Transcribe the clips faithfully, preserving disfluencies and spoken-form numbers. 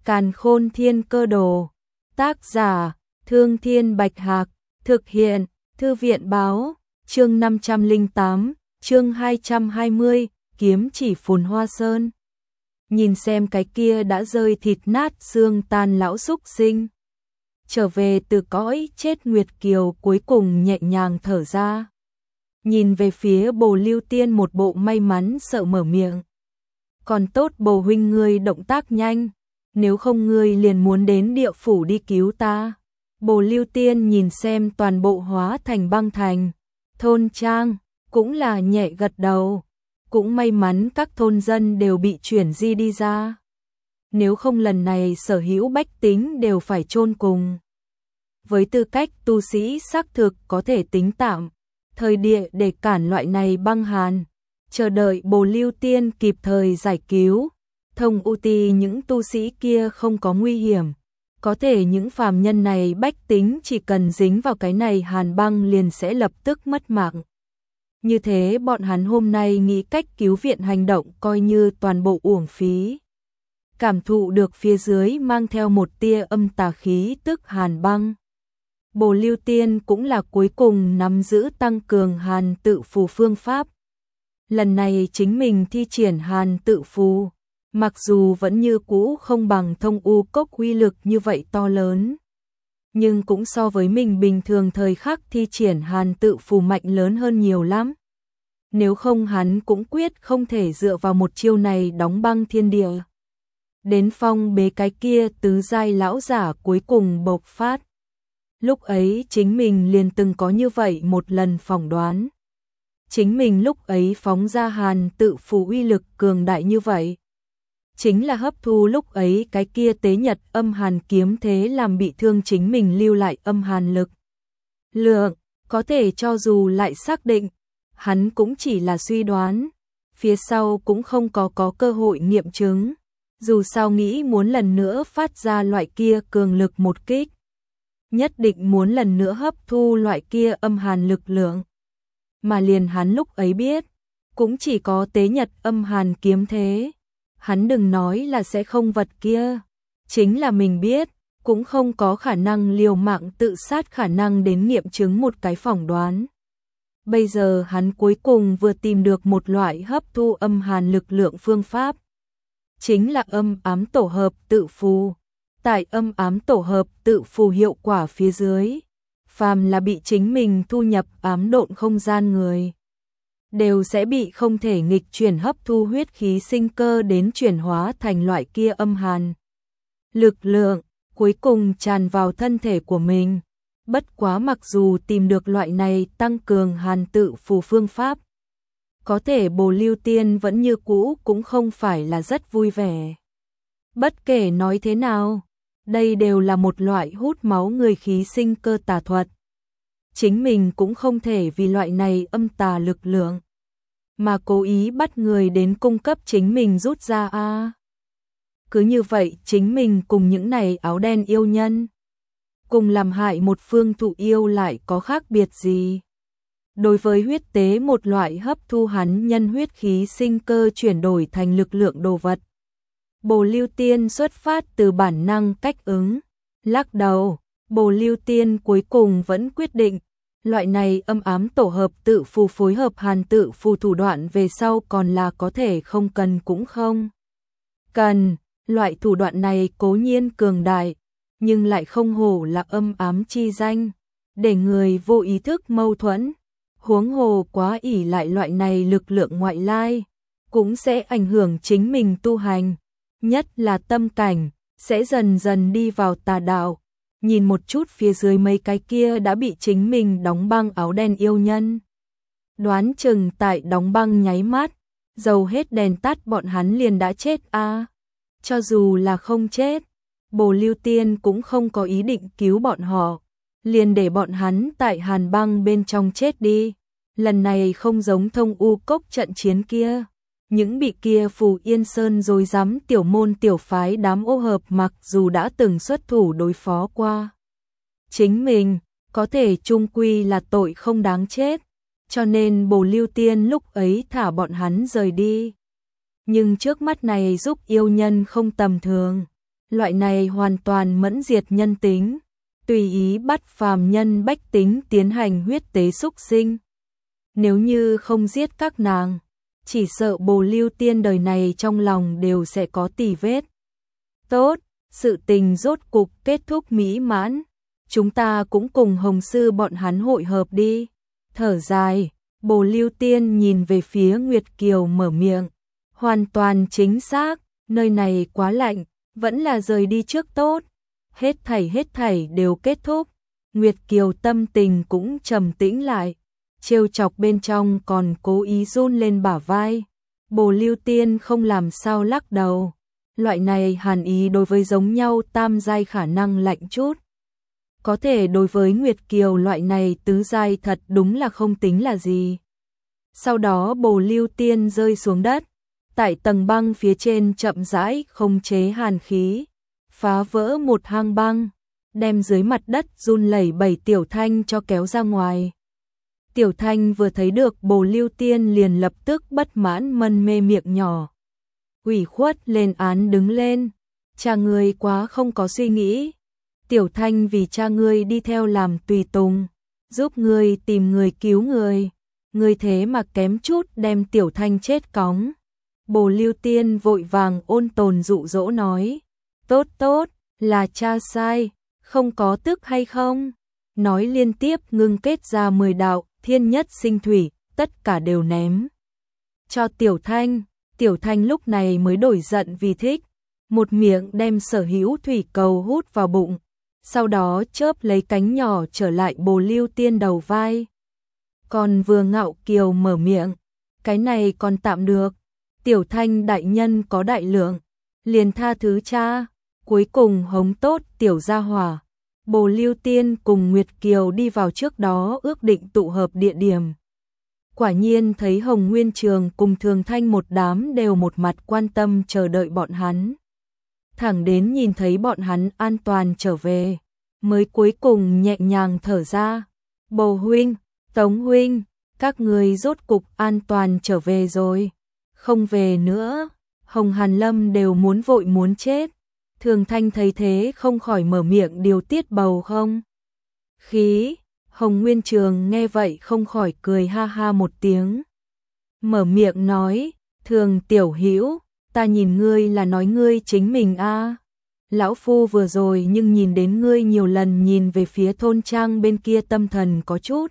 Càn Khôn Thiên Cơ Đồ. Tác giả: Thương Thiên Bạch Hạc. Thực hiện: Thư viện Báo. Chương năm trăm lẻ tám, chương hai trăm hai mươi, kiếm chỉ Phồn Hoa Sơn. Nhìn xem cái kia đã rơi thịt nát xương tan lão súc sinh. Trở về từ cõi chết Nguyệt Kiều cuối cùng nhẹ nhàng thở ra. Nhìn về phía Bồ Lưu Tiên một bộ may mắn sợ mở miệng. Còn tốt Bồ huynh ngươi động tác nhanh, nếu không ngươi liền muốn đến địa phủ đi cứu ta. Bồ Lưu Tiên nhìn xem toàn bộ hóa thành băng thành, thôn trang, cũng là nhẹ gật đầu. Cũng may mắn các thôn dân đều bị chuyển di đi ra. Nếu không lần này sở hữu bách tính đều phải chôn cùng. Với tư cách tu sĩ xác thực có thể tính tạm thời địa để cản loại này băng hàn, chờ đợi Bồ Lưu Tiên kịp thời giải cứu. Thông u ti những tu sĩ kia không có nguy hiểm, có thể những phàm nhân này bách tính chỉ cần dính vào cái này hàn băng liền sẽ lập tức mất mạng. Như thế bọn hắn hôm nay nghĩ cách cứu viện hành động coi như toàn bộ uổng phí. Cảm thụ được phía dưới mang theo một tia âm tà khí tức hàn băng. Bồ Lưu Tiên cũng là cuối cùng nắm giữ tăng cường hàn tự phù phương pháp. Lần này chính mình thi triển hàn tự phù, mặc dù vẫn như cũ không bằng thông u cốc uy lực như vậy to lớn, nhưng cũng so với mình bình thường thời khắc thi triển hàn tự phù mạnh lớn hơn nhiều lắm. Nếu không hắn cũng quyết không thể dựa vào một chiêu này đóng băng thiên địa. Đến phong bế cái kia tứ giai lão giả cuối cùng bộc phát. Lúc ấy chính mình liền từng có như vậy một lần phỏng đoán. Chính mình lúc ấy phóng ra hàn tự phù uy lực cường đại như vậy, chính là hấp thu lúc ấy cái kia tế nhật âm hàn kiếm thế làm bị thương chính mình lưu lại âm hàn lực. Lượng, có thể cho dù lại xác định, hắn cũng chỉ là suy đoán, phía sau cũng không có có cơ hội nghiệm chứng. Dù sao nghĩ muốn lần nữa phát ra loại kia cường lực một kích, nhất định muốn lần nữa hấp thu loại kia âm hàn lực lượng. Mà liền hắn lúc ấy biết, cũng chỉ có tế nhật âm hàn kiếm thế. Hắn đừng nói là sẽ không vật kia, chính là mình biết, cũng không có khả năng liều mạng tự sát khả năng đến nghiệm chứng một cái phỏng đoán. Bây giờ hắn cuối cùng vừa tìm được một loại hấp thu âm hàn lực lượng phương pháp. Chính là âm ám tổ hợp tự phù. Tại âm ám tổ hợp tự phù hiệu quả phía dưới, phàm là bị chính mình thu nhập ám độn không gian người, đều sẽ bị không thể nghịch chuyển hấp thu huyết khí sinh cơ đến chuyển hóa thành loại kia âm hàn. Lực lượng, cuối cùng tràn vào thân thể của mình. Bất quá mặc dù tìm được loại này tăng cường hàn tự phù phương pháp, có thể Bồ Lưu Tiên vẫn như cũ cũng không phải là rất vui vẻ. Bất kể nói thế nào, đây đều là một loại hút máu người khí sinh cơ tà thuật. Chính mình cũng không thể vì loại này âm tà lực lượng mà cố ý bắt người đến cung cấp chính mình rút ra a. À, cứ như vậy chính mình cùng những này áo đen yêu nhân cùng làm hại một phương thụ yêu lại có khác biệt gì. Đối với huyết tế một loại hấp thu hắn nhân huyết khí sinh cơ chuyển đổi thành lực lượng đồ vật, Bồ Lưu Tiên xuất phát từ bản năng cách ứng. Lắc đầu, Bồ Lưu Tiên cuối cùng vẫn quyết định, loại này âm ám tổ hợp tự phù phối hợp hàn tự phù thủ đoạn về sau còn là có thể không cần cũng không cần. Loại thủ đoạn này cố nhiên cường đại, nhưng lại không hổ là âm ám chi danh, để người vô ý thức mâu thuẫn. Huống hồ quá ỷ lại loại này lực lượng ngoại lai, cũng sẽ ảnh hưởng chính mình tu hành, nhất là tâm cảnh, sẽ dần dần đi vào tà đạo. Nhìn một chút phía dưới mấy cái kia đã bị chính mình đóng băng áo đen yêu nhân, đoán chừng tại đóng băng nháy mắt, dầu hết đèn tắt bọn hắn liền đã chết a. À, cho dù là không chết, Bồ Lưu Tiên cũng không có ý định cứu bọn họ, liền để bọn hắn tại hàn băng bên trong chết đi. Lần này không giống thông u cốc trận chiến kia, những bị kia Phù Yên Sơn rồi dám tiểu môn tiểu phái đám ô hợp mặc dù đã từng xuất thủ đối phó qua chính mình, có thể chung quy là tội không đáng chết, cho nên Bồ Lưu Tiên lúc ấy thả bọn hắn rời đi. Nhưng trước mắt này giúp yêu nhân không tầm thường, loại này hoàn toàn mẫn diệt nhân tính, tùy ý bắt phàm nhân bách tính tiến hành huyết tế súc sinh. Nếu như không giết các nàng, chỉ sợ Bồ Lưu Tiên đời này trong lòng đều sẽ có tì vết. Tốt, sự tình rốt cục kết thúc mỹ mãn, chúng ta cũng cùng Hồng Sư bọn hắn hội hợp đi. Thở dài, Bồ Lưu Tiên nhìn về phía Nguyệt Kiều mở miệng, hoàn toàn chính xác, nơi này quá lạnh, vẫn là rời đi trước tốt. Hết thảy hết thảy đều kết thúc, Nguyệt Kiều tâm tình cũng trầm tĩnh lại, trêu chọc bên trong còn cố ý run lên bả vai. Bồ Lưu Tiên không làm sao lắc đầu, loại này hàn ý đối với giống nhau tam giai khả năng lạnh chút. Có thể đối với Nguyệt Kiều loại này tứ giai thật đúng là không tính là gì. Sau đó Bồ Lưu Tiên rơi xuống đất, tại tầng băng phía trên chậm rãi khống chế hàn khí, phá vỡ một hang băng, đem dưới mặt đất run lẩy bẩy Tiểu Thanh cho kéo ra ngoài. Tiểu Thanh vừa thấy được Bồ Lưu Tiên liền lập tức bất mãn mân mê miệng nhỏ. Ủy khuất lên án đứng lên, cha ngươi quá không có suy nghĩ. Tiểu Thanh vì cha ngươi đi theo làm tùy tùng, giúp ngươi tìm người cứu người, ngươi thế mà kém chút đem Tiểu Thanh chết cóng. Bồ Lưu Tiên vội vàng ôn tồn dụ dỗ nói, tốt tốt, là cha sai, không có tức hay không. Nói liên tiếp ngưng kết ra mười đạo thiên nhất sinh thủy, tất cả đều ném cho Tiểu Thanh. Tiểu Thanh lúc này mới đổi giận vì thích, một miệng đem sở hữu thủy cầu hút vào bụng, sau đó chớp lấy cánh nhỏ trở lại Bồ Lưu Tiên đầu vai. Còn vừa ngạo kiều mở miệng, cái này còn tạm được, Tiểu Thanh đại nhân có đại lượng, liền tha thứ cha. Cuối cùng hống tốt tiểu gia hỏa, Bồ Lưu Tiên cùng Nguyệt Kiều đi vào trước đó ước định tụ hợp địa điểm. Quả nhiên thấy Hồng Nguyên Trường cùng Thường Thanh một đám đều một mặt quan tâm chờ đợi bọn hắn. Thẳng đến nhìn thấy bọn hắn an toàn trở về, mới cuối cùng nhẹ nhàng thở ra. Bồ huynh, Tống huynh, các người rốt cục an toàn trở về rồi, không về nữa. Hồng Hàn Lâm đều muốn vội muốn chết. Thường Thanh thấy thế không khỏi mở miệng điều tiết bầu không khí. Hồng Nguyên Trường nghe vậy không khỏi cười ha ha một tiếng, mở miệng nói, Thường tiểu hữu, ta nhìn ngươi là nói ngươi chính mình a. À. Lão phu vừa rồi nhưng nhìn đến ngươi nhiều lần nhìn về phía thôn trang bên kia tâm thần có chút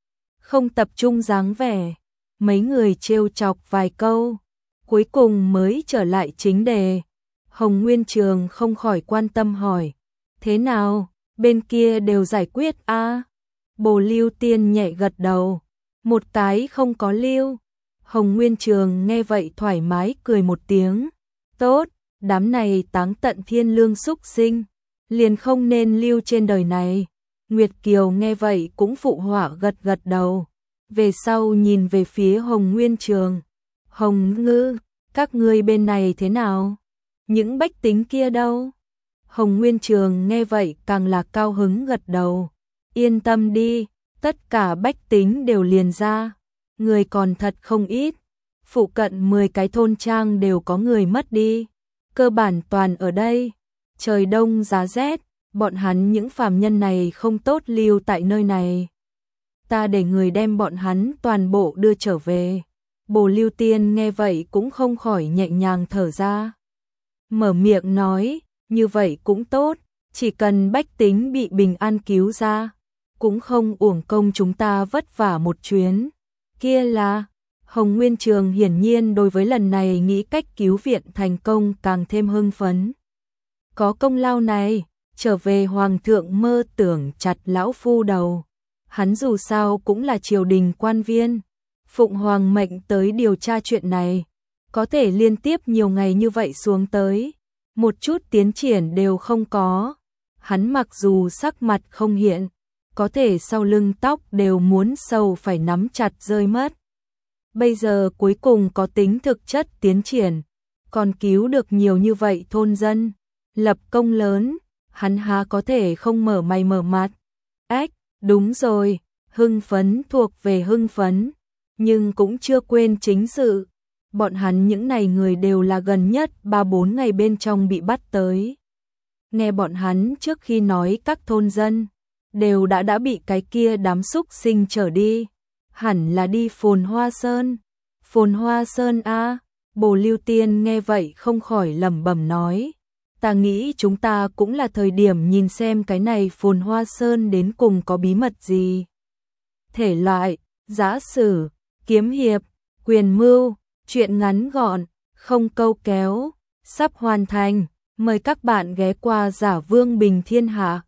không tập trung dáng vẻ. Mấy người trêu chọc vài câu, cuối cùng mới trở lại chính đề. Hồng Nguyên Trường không khỏi quan tâm hỏi, thế nào, bên kia đều giải quyết a? À? Bồ Lưu Tiên nhẹ gật đầu, một cái không có lưu. Hồng Nguyên Trường nghe vậy thoải mái cười một tiếng, tốt, đám này táng tận thiên lương súc sinh, liền không nên lưu trên đời này. Nguyệt Kiều nghe vậy cũng phụ họa gật gật đầu, về sau nhìn về phía Hồng Nguyên Trường, Hồng Ngư, các ngươi bên này thế nào? Những bách tính kia đâu? Hồng Nguyên Trường nghe vậy càng là cao hứng gật đầu, yên tâm đi, tất cả bách tính đều liền ra, người còn thật không ít, phụ cận mười cái thôn trang đều có người mất đi, cơ bản toàn ở đây. Trời đông giá rét, bọn hắn những phàm nhân này không tốt lưu tại nơi này, ta để người đem bọn hắn toàn bộ đưa trở về. Bồ Lưu Tiên nghe vậy cũng không khỏi nhẹ nhàng thở ra, mở miệng nói, như vậy cũng tốt, chỉ cần bách tính bị bình an cứu ra, cũng không uổng công chúng ta vất vả một chuyến. Kia là, Hồng Nguyên Trường hiển nhiên đối với lần này nghĩ cách cứu viện thành công càng thêm hưng phấn. Có công lao này, trở về Hoàng thượng mơ tưởng chặt lão phu đầu. Hắn dù sao cũng là triều đình quan viên, Phụng Hoàng mệnh tới điều tra chuyện này, có thể liên tiếp nhiều ngày như vậy xuống tới, một chút tiến triển đều không có. Hắn mặc dù sắc mặt không hiện, có thể sau lưng tóc đều muốn sầu phải nắm chặt rơi mất. Bây giờ cuối cùng có tính thực chất tiến triển, còn cứu được nhiều như vậy thôn dân, lập công lớn, hắn há có thể không mở mày mở mặt. Ách, đúng rồi, hưng phấn thuộc về hưng phấn, nhưng cũng chưa quên chính sự. Bọn hắn những này người đều là gần nhất ba bốn ngày bên trong bị bắt tới. nghe bọn hắn trước khi nói các thôn dân đều đã đã bị cái kia đám súc sinh trở đi, hẳn là đi Phồn Hoa Sơn. Phồn Hoa Sơn a? Bồ Lưu Tiên nghe vậy không khỏi lẩm bẩm nói, ta nghĩ chúng ta cũng là thời điểm nhìn xem cái này Phồn Hoa Sơn đến cùng có bí mật gì. Thể loại, giã sử, kiếm hiệp, quyền mưu, truyện ngắn gọn, không câu kéo, sắp hoàn thành, mời các bạn ghé qua Giả Vương Bình Thiên Hạ.